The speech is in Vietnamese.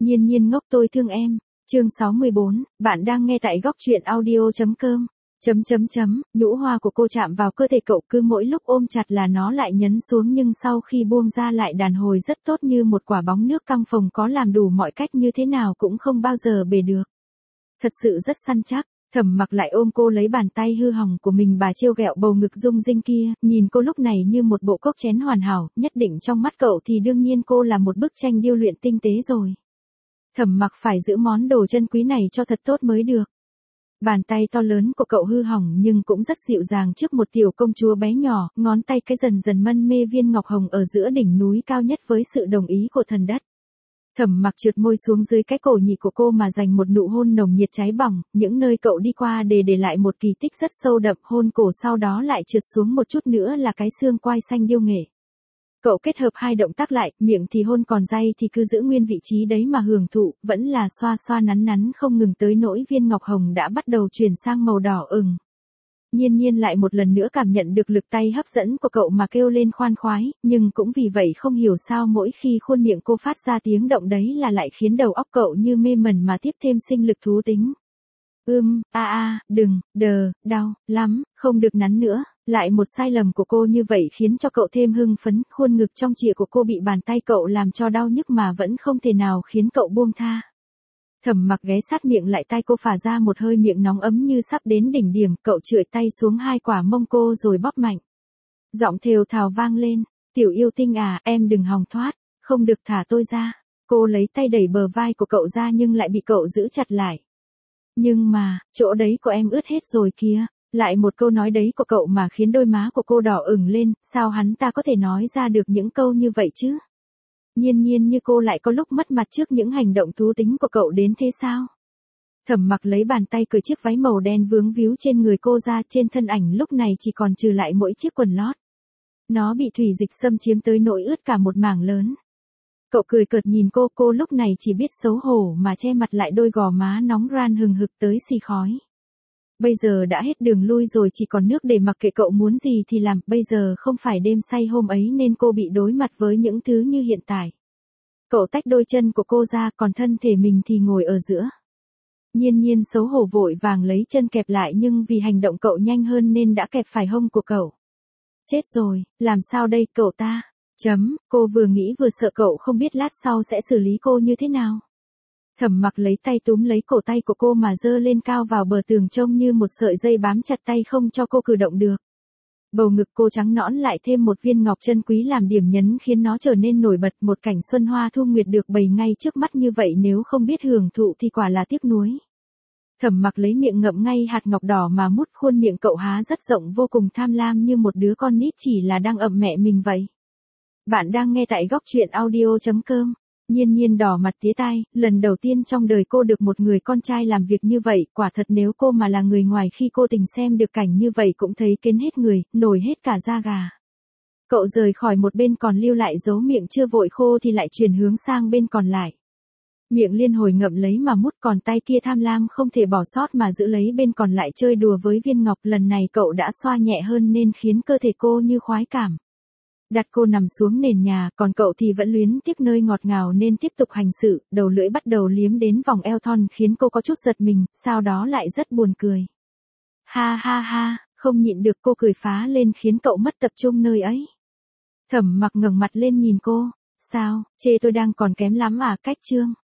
Nhiên nhiên ngốc tôi thương em. Chương 64, bạn đang nghe tại góc truyện audio.com. Nhũ hoa của cô chạm vào cơ thể cậu, cứ mỗi lúc ôm chặt là nó lại nhấn xuống, nhưng sau khi buông ra lại đàn hồi rất tốt như một quả bóng nước căng phồng, có làm đủ mọi cách như thế nào cũng không bao giờ bể được. Thật sự rất săn chắc. Thẩm Mặc lại ôm cô lấy bàn tay hư hỏng của mình, bà trêu ghẹo bầu ngực rung rinh kia, nhìn cô lúc này như một bộ cốc chén hoàn hảo, nhất định trong mắt cậu thì đương nhiên cô là một bức tranh điêu luyện tinh tế rồi. Thẩm Mặc phải giữ món đồ chân quý này cho thật tốt mới được. Bàn tay to lớn của cậu hư hỏng nhưng cũng rất dịu dàng trước một tiểu công chúa bé nhỏ, ngón tay cái dần dần mân mê viên ngọc hồng ở giữa đỉnh núi cao nhất với sự đồng ý của thần đất. Thẩm Mặc trượt môi xuống dưới cái cổ nhị của cô mà dành một nụ hôn nồng nhiệt cháy bỏng, những nơi cậu đi qua để lại một kỳ tích rất sâu đậm, hôn cổ sau đó lại trượt xuống một chút nữa là cái xương quai xanh điêu nghệ. Cậu kết hợp hai động tác lại, miệng thì hôn còn day thì cứ giữ nguyên vị trí đấy mà hưởng thụ, vẫn là xoa xoa nắn nắn không ngừng tới nỗi viên ngọc hồng đã bắt đầu chuyển sang màu đỏ ửng. Nhiên nhiên lại một lần nữa cảm nhận được lực tay hấp dẫn của cậu mà kêu lên khoan khoái, nhưng cũng vì vậy không hiểu sao mỗi khi khuôn miệng cô phát ra tiếng động đấy là lại khiến đầu óc cậu như mê mẩn mà tiếp thêm sinh lực thú tính. Đừng, đau lắm, không được nắn nữa. Lại một sai lầm của cô như vậy khiến cho cậu thêm hưng phấn, khuôn ngực trong trịa của cô bị bàn tay cậu làm cho đau nhức mà vẫn không thể nào khiến cậu buông tha. Thẩm Mặc ghé sát miệng lại tai cô, phả ra một hơi miệng nóng ấm như sắp đến đỉnh điểm, cậu chưởi tay xuống hai quả mông cô rồi bóp mạnh. Giọng thều thào vang lên, tiểu yêu tinh à, em đừng hòng thoát, không được, thả tôi ra. Cô lấy tay đẩy bờ vai của cậu ra nhưng lại bị cậu giữ chặt lại. Nhưng mà, chỗ đấy của em ướt hết rồi kìa. Lại một câu nói đấy của cậu mà khiến đôi má của cô đỏ ửng lên, sao hắn ta có thể nói ra được những câu như vậy chứ? Nhiên nhiên như cô lại có lúc mất mặt trước những hành động thú tính của cậu đến thế sao? Thẩm Mặc lấy bàn tay cởi chiếc váy màu đen vướng víu trên người cô ra, trên thân ảnh lúc này chỉ còn trừ lại mỗi chiếc quần lót. Nó bị thủy dịch xâm chiếm tới nỗi ướt cả một mảng lớn. Cậu cười cợt nhìn cô lúc này chỉ biết xấu hổ mà che mặt lại đôi gò má nóng ran hừng hực tới xì khói. Bây giờ đã hết đường lui rồi, chỉ còn nước để mặc kệ cậu muốn gì thì làm, bây giờ không phải đêm say hôm ấy nên cô bị đối mặt với những thứ như hiện tại. Cậu tách đôi chân của cô ra, còn thân thể mình thì ngồi ở giữa. Nhiên nhiên xấu hổ vội vàng lấy chân kẹp lại, nhưng vì hành động cậu nhanh hơn nên đã kẹp phải hông của cậu. Chết rồi, làm sao đây cậu ta? Cô vừa nghĩ vừa sợ cậu không biết lát sau sẽ xử lý cô như thế nào. Thẩm Mặc lấy tay túm lấy cổ tay của cô mà giơ lên cao vào bờ tường, trông như một sợi dây bám chặt tay không cho cô cử động được. Bầu ngực cô trắng nõn lại thêm một viên ngọc chân quý làm điểm nhấn khiến nó trở nên nổi bật, một cảnh xuân hoa thu nguyệt được bày ngay trước mắt như vậy nếu không biết hưởng thụ thì quả là tiếc nuối. Thẩm Mặc lấy miệng ngậm ngay hạt ngọc đỏ mà mút, khuôn miệng cậu há rất rộng, vô cùng tham lam như một đứa con nít chỉ là đang ậm mẹ mình vậy. Bạn đang nghe tại góc truyện audio.com. Nhiên nhiên đỏ mặt tía tai, lần đầu tiên trong đời cô được một người con trai làm việc như vậy, quả thật nếu cô mà là người ngoài khi cô tình xem được cảnh như vậy cũng thấy kén hết người, nổi hết cả da gà. Cậu rời khỏi một bên còn lưu lại dấu miệng chưa vội khô thì lại chuyển hướng sang bên còn lại. Miệng liên hồi ngậm lấy mà mút, còn tay kia tham lam không thể bỏ sót mà giữ lấy bên còn lại chơi đùa với viên ngọc. Lần này cậu đã xoa nhẹ hơn nên khiến cơ thể cô như khoái cảm. Đặt cô nằm xuống nền nhà, còn cậu thì vẫn luyến tiếc nơi ngọt ngào nên tiếp tục hành sự, đầu lưỡi bắt đầu liếm đến vòng eo thon khiến cô có chút giật mình, sau đó lại rất buồn cười. Ha, không nhịn được cô cười phá lên khiến cậu mất tập trung nơi ấy. Thẩm Mặc ngẩng mặt lên nhìn cô, sao, chê tôi đang còn kém lắm à? Cách chương.